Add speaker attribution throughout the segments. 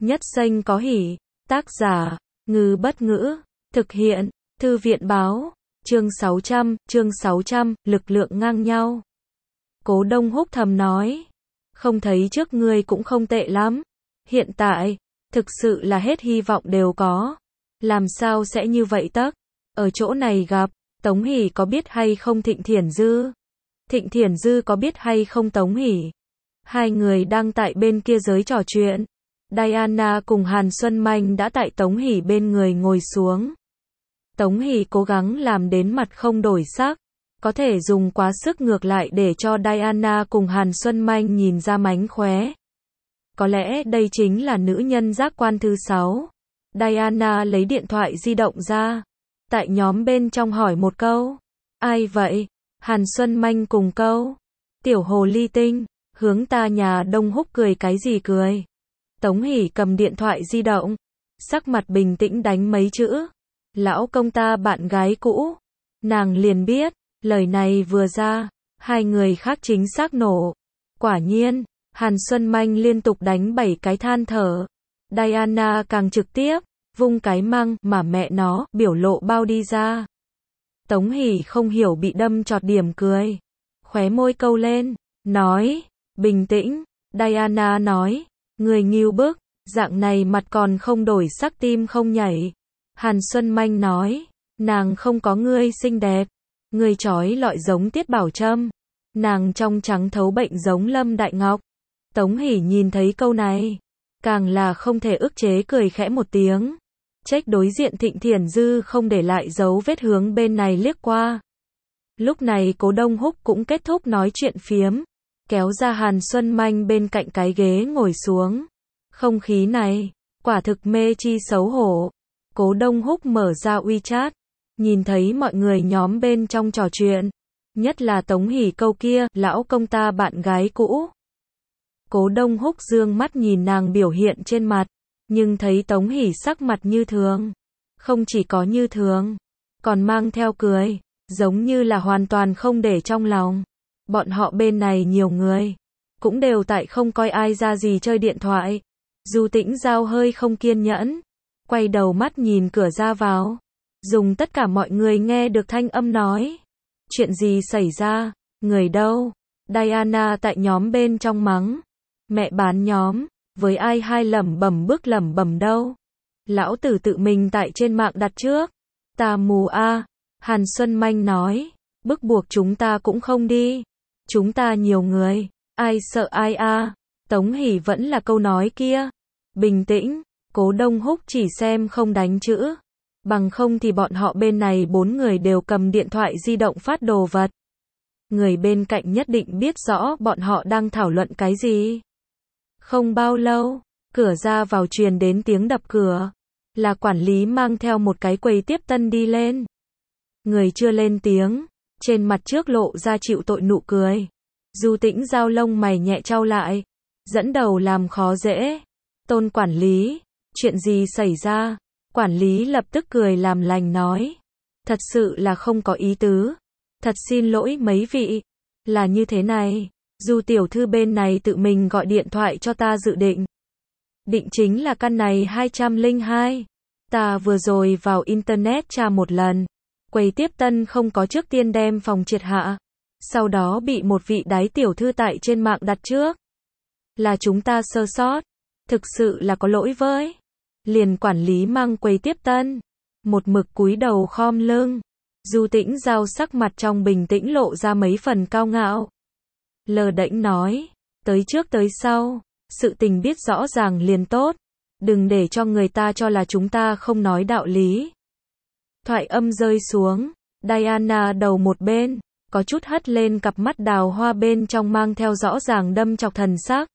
Speaker 1: Nhất xanh có hỉ. Tác giả, Ngư Bất Ngữ. Thực hiện, Thư viện Báo. Chương 600, lực lượng ngang nhau. Cố Đông Húc thầm nói. Không thấy trước ngươi cũng không tệ lắm. Hiện tại, thực sự là hết hy vọng đều có. Làm sao sẽ như vậy tấc? Ở chỗ này gặp, Tống Hỷ có biết hay không Thịnh Thiển Dư? Thịnh Thiển Dư có biết hay không Tống Hỷ? Hai người đang tại bên kia giới trò chuyện. Diana cùng Hàn Xuân Manh đã tại Tống Hỷ bên người ngồi xuống. Tống Hỷ cố gắng làm đến mặt không đổi sắc, có thể dùng quá sức ngược lại để cho Diana cùng Hàn Xuân Manh nhìn ra mánh khóe. Có lẽ đây chính là nữ nhân giác quan thứ 6. Diana lấy điện thoại di động ra, tại nhóm bên trong hỏi một câu. Ai vậy? Hàn Xuân Manh cùng câu. Tiểu hồ ly tinh, hướng ta nhà Đông Húc cười cái gì cười? Tống Hỷ cầm điện thoại di động, sắc mặt bình tĩnh đánh mấy chữ. Lão công ta bạn gái cũ. Nàng liền biết, lời này vừa ra, hai người khác chính xác nổ. Quả nhiên, Hàn Xuân Manh liên tục đánh 7 cái than thở. Diana càng trực tiếp, vung cái măng mà mẹ nó, biểu lộ bao đi ra. Tống Hỷ không hiểu bị đâm chọt điểm cười. Khóe môi câu lên, nói, bình tĩnh. Diana nói, người nghiêu bức, dạng này mặt còn không đổi sắc tim không nhảy. Hàn Xuân Manh nói, nàng không có ngươi xinh đẹp. Ngươi chói lọi giống Tiết Bảo Trâm. Nàng trong trắng thấu bệnh giống Lâm Đại Ngọc. Tống Hỷ nhìn thấy câu này, càng là không thể ức chế cười khẽ một tiếng. Trách đối diện Thịnh Thiển Dư không để lại dấu vết hướng bên này liếc qua. Lúc này Cố Đông Húc cũng kết thúc nói chuyện phiếm, kéo ra Hàn Xuân Manh bên cạnh cái ghế ngồi xuống. Không khí này, quả thực mê chi xấu hổ. Cố Đông Húc mở ra WeChat, nhìn thấy mọi người nhóm bên trong trò chuyện, nhất là Tống Hỷ câu kia, lão công ta bạn gái cũ. Cố Đông Húc dương mắt nhìn nàng biểu hiện trên mặt, nhưng thấy Tống Hỷ sắc mặt như thường. Không chỉ có như thường, còn mang theo cười, giống như là hoàn toàn không để trong lòng. Bọn họ bên này nhiều người, cũng đều tại không coi ai ra gì chơi điện thoại. Du Tĩnh Giao hơi không kiên nhẫn, quay đầu mắt nhìn cửa ra vào, dùng tất cả mọi người nghe được thanh âm nói. Chuyện gì xảy ra? Người đâu? Diana tại nhóm bên trong mắng. Mẹ bán nhóm, với ai hai lẩm bẩm đâu? Lão tử tự mình tại trên mạng đặt trước. Ta mù a. Hàn Xuân Manh nói, bức buộc chúng ta cũng không đi. Chúng ta nhiều người, ai sợ ai a. Tống Hỷ vẫn là câu nói kia. Bình tĩnh, Cố Đông Húc chỉ xem không đánh chữ. Bằng không thì bọn họ bên này 4 người đều cầm điện thoại di động phát đồ vật. Người bên cạnh nhất định biết rõ bọn họ đang thảo luận cái gì. Không bao lâu, cửa ra vào truyền đến tiếng đập cửa. Là quản lý mang theo một cái quầy tiếp tân đi lên. Người chưa lên tiếng, trên mặt trước lộ ra chịu tội nụ cười. Du Tĩnh Giao lông mày nhẹ chau lại, dẫn đầu làm khó dễ. Tôn quản lý, chuyện gì xảy ra? Quản lý lập tức cười làm lành nói. Thật sự là không có ý tứ. Thật xin lỗi mấy vị. Là như thế này, Du tiểu thư bên này tự mình gọi điện thoại cho ta dự định. Định chính là căn này 202. Ta vừa rồi vào internet tra một lần. Quầy tiếp tân không có trước tiên đem phòng triệt hạ. Sau đó bị một vị đái tiểu thư tại trên mạng đặt trước. Là chúng ta sơ sót. Thực sự là có lỗi với. Liền quản lý mang quầy tiếp tân. Một mực cúi đầu khom lưng. Du Tĩnh Giao sắc mặt trong bình tĩnh lộ ra mấy phần cao ngạo. Lờ đễnh nói. Tới trước tới sau. Sự tình biết rõ ràng liền tốt. Đừng để cho người ta cho là chúng ta không nói đạo lý. Thoại âm rơi xuống. Diana đầu một bên, có chút hất lên cặp mắt đào hoa bên trong mang theo rõ ràng đâm chọc thần sắc.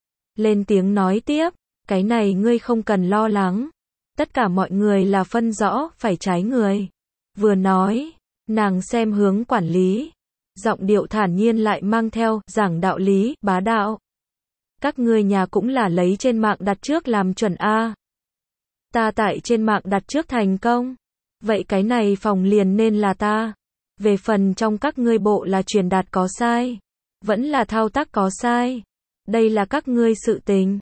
Speaker 1: Lên tiếng nói tiếp. Cái này ngươi không cần lo lắng. Tất cả mọi người là phân rõ phải trái người. Vừa nói, nàng xem hướng quản lý. Giọng điệu thản nhiên lại mang theo giảng đạo lý, bá đạo. Các ngươi nhà cũng là lấy trên mạng đặt trước làm chuẩn A. Ta tại trên mạng đặt trước thành công. Vậy cái này phòng liền nên là ta. Về phần trong các ngươi bộ là truyền đạt có sai. Vẫn là thao tác có sai. Đây là các ngươi sự tình.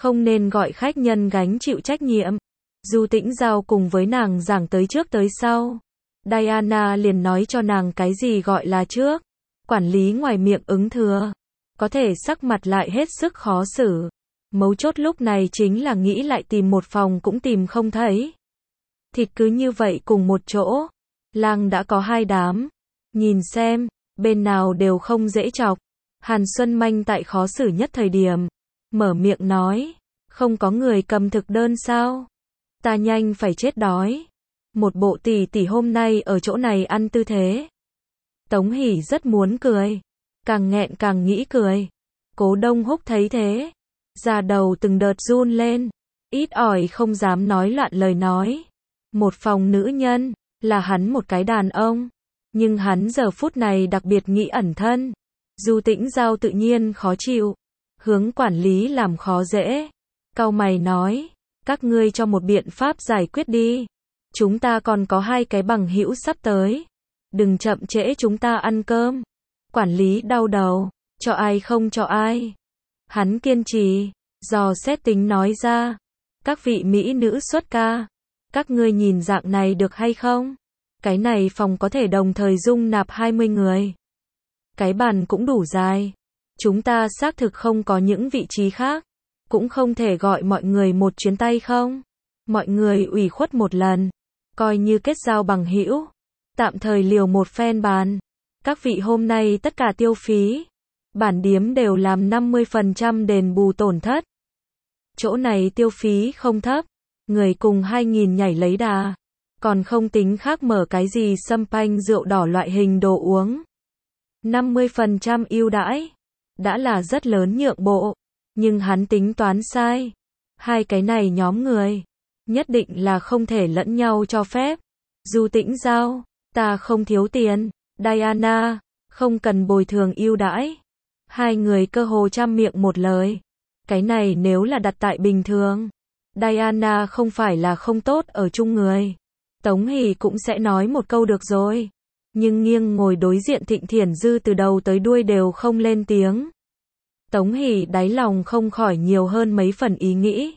Speaker 1: không nên gọi khách nhân gánh chịu trách nhiệm. Du Tĩnh Giao cùng với nàng giảng tới trước tới sau. Diana liền nói cho nàng cái gì gọi là trước. Quản lý ngoài miệng ứng thừa. Có thể sắc mặt lại hết sức khó xử. Mấu chốt lúc này chính là nghĩ lại tìm một phòng cũng tìm không thấy. Thịt cứ như vậy cùng một chỗ. Lang đã có 2 đám. Nhìn xem, bên nào đều không dễ chọc. Hàn Xuân Manh tại khó xử nhất thời điểm. Mở miệng nói. Không có người cầm thực đơn sao? Ta nhanh phải chết đói. Một bộ tỷ tỷ hôm nay ở chỗ này ăn tư thế. Tống Hỷ rất muốn cười. Càng nghẹn càng nghĩ cười. Cố Đông Húc thấy thế. Da đầu từng đợt run lên. Ít ỏi không dám nói loạn lời nói. Một phòng nữ nhân. Là hắn một cái đàn ông. Nhưng hắn giờ phút này đặc biệt nghĩ ẩn thân. Du Tĩnh Giao tự nhiên khó chịu. Hướng quản lý làm khó dễ. Cau mày nói. Các ngươi cho một biện pháp giải quyết đi. Chúng ta còn có 2 cái bằng hữu sắp tới. Đừng chậm trễ chúng ta ăn cơm. Quản lý đau đầu. Cho ai không cho ai. Hắn kiên trì. Dò xét tính nói ra. Các vị mỹ nữ xuất ca. Các ngươi nhìn dạng này được hay không? Cái này phòng có thể đồng thời dung nạp 20 người. Cái bàn cũng đủ dài. Chúng ta xác thực không có những vị trí khác. Cũng không thể gọi mọi người một chuyến tay không? Mọi người ủy khuất một lần. Coi như kết giao bằng hữu. Tạm thời liều một phen bàn. Các vị hôm nay tất cả tiêu phí. Bản điếm đều làm 50% đền bù tổn thất. Chỗ này tiêu phí không thấp. Người cùng 2.000 nhảy lấy đà. Còn không tính khác mở cái gì champagne rượu đỏ loại hình đồ uống. 50% ưu đãi. Đã là rất lớn nhượng bộ. Nhưng hắn tính toán sai. 2 cái này nhóm người. Nhất định là không thể lẫn nhau cho phép. Du Tĩnh Giao. Ta không thiếu tiền. Diana. Không cần bồi thường ưu đãi. 2 người cơ hồ trăm miệng một lời. Cái này nếu là đặt tại bình thường. Diana không phải là không tốt ở chung người. Tống Hỷ cũng sẽ nói một câu được rồi. Nhưng nghiêng ngồi đối diện Thịnh Thiển Dư từ đầu tới đuôi đều không lên tiếng. Tống Hỷ đáy lòng không khỏi nhiều hơn mấy phần ý nghĩ.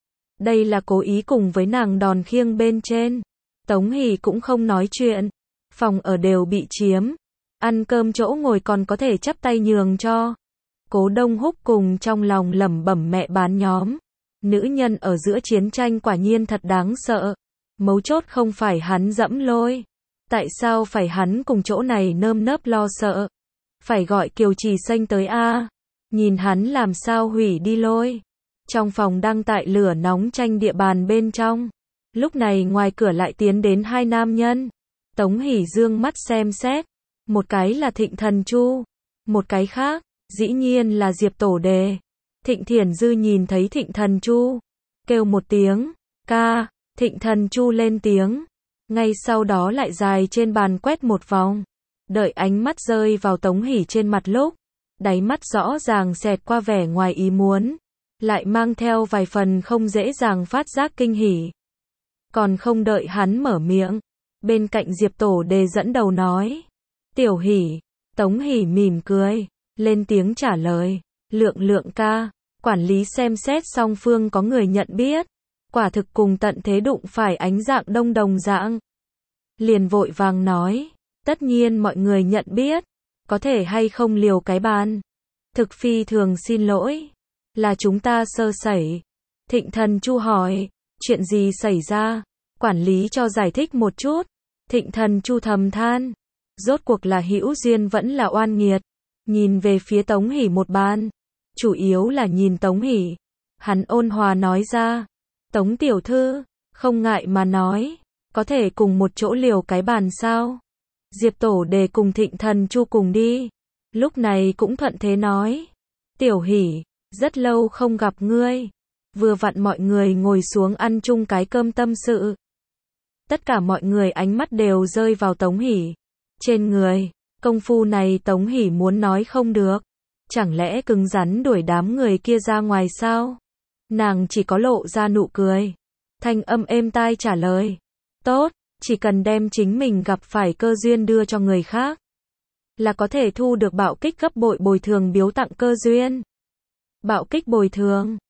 Speaker 1: Đây là cố ý cùng với nàng đòn khiêng bên trên. Tống Hỷ cũng không nói chuyện. Phòng ở đều bị chiếm. Ăn cơm chỗ ngồi còn có thể chắp tay nhường cho. Cố Đông Húc cùng trong lòng lẩm bẩm mẹ bán nhóm. Nữ nhân ở giữa chiến tranh quả nhiên thật đáng sợ. Mấu chốt không phải hắn dẫm lôi. Tại sao phải hắn cùng chỗ này nơm nớp lo sợ? Phải gọi Kiều Trì Xanh tới a. Nhìn hắn làm sao hủy đi lôi. Trong phòng đang tại lửa nóng tranh địa bàn bên trong. Lúc này ngoài cửa lại tiến đến 2 nam nhân. Tống Hỷ dương mắt xem xét. Một cái là Thịnh Thần Chu. Một cái khác, dĩ nhiên là Diệp Tổ Đề. Thịnh Thiển Dư nhìn thấy Thịnh Thần Chu. Kêu một tiếng. Ca. Thịnh Thần Chu lên tiếng. Ngay sau đó lại dài trên bàn quét một vòng. Đợi ánh mắt rơi vào Tống Hỷ trên mặt lúc. Đáy mắt rõ ràng xẹt qua vẻ ngoài ý muốn. Lại mang theo vài phần không dễ dàng phát giác kinh hỉ. Còn không đợi hắn mở miệng. Bên cạnh Diệp Tổ Đề dẫn đầu nói. Tiểu Hỷ. Tống Hỷ mỉm cười. Lên tiếng trả lời. Lượng ca. Quản lý xem xét song phương có người nhận biết. Quả thực cùng tận thế đụng phải ánh dạng đông đồng dạng. Liền vội vàng nói. Tất nhiên mọi người nhận biết. Có thể hay không liều cái bàn. Thực phi thường xin lỗi. Là chúng ta sơ sẩy. Thịnh Thần Chu hỏi. Chuyện gì xảy ra? Quản lý cho giải thích một chút. Thịnh Thần Chu thầm than. Rốt cuộc là hữu duyên vẫn là oan nghiệt. Nhìn về phía Tống Hỷ một ban. Chủ yếu là nhìn Tống Hỷ. Hắn ôn hòa nói ra. Tống tiểu thư. Không ngại mà nói. Có thể cùng một chỗ liều cái bàn sao? Diệp Tổ Đề cùng Thịnh Thần Chu cùng đi. Lúc này cũng thuận thế nói. Tiểu Hỷ. Rất lâu không gặp ngươi. Vừa vặn mọi người ngồi xuống ăn chung cái cơm tâm sự. Tất cả mọi người ánh mắt đều rơi vào Tống Hỷ. Trên người. Công phu này Tống Hỷ muốn nói không được. Chẳng lẽ cứng rắn đuổi đám người kia ra ngoài sao? Nàng chỉ có lộ ra nụ cười. Thanh âm êm tai trả lời. Tốt, chỉ cần đem chính mình gặp phải cơ duyên đưa cho người khác. Là có thể thu được bạo kích gấp bội bồi thường biếu tặng cơ duyên. Bạo kích bồi thường.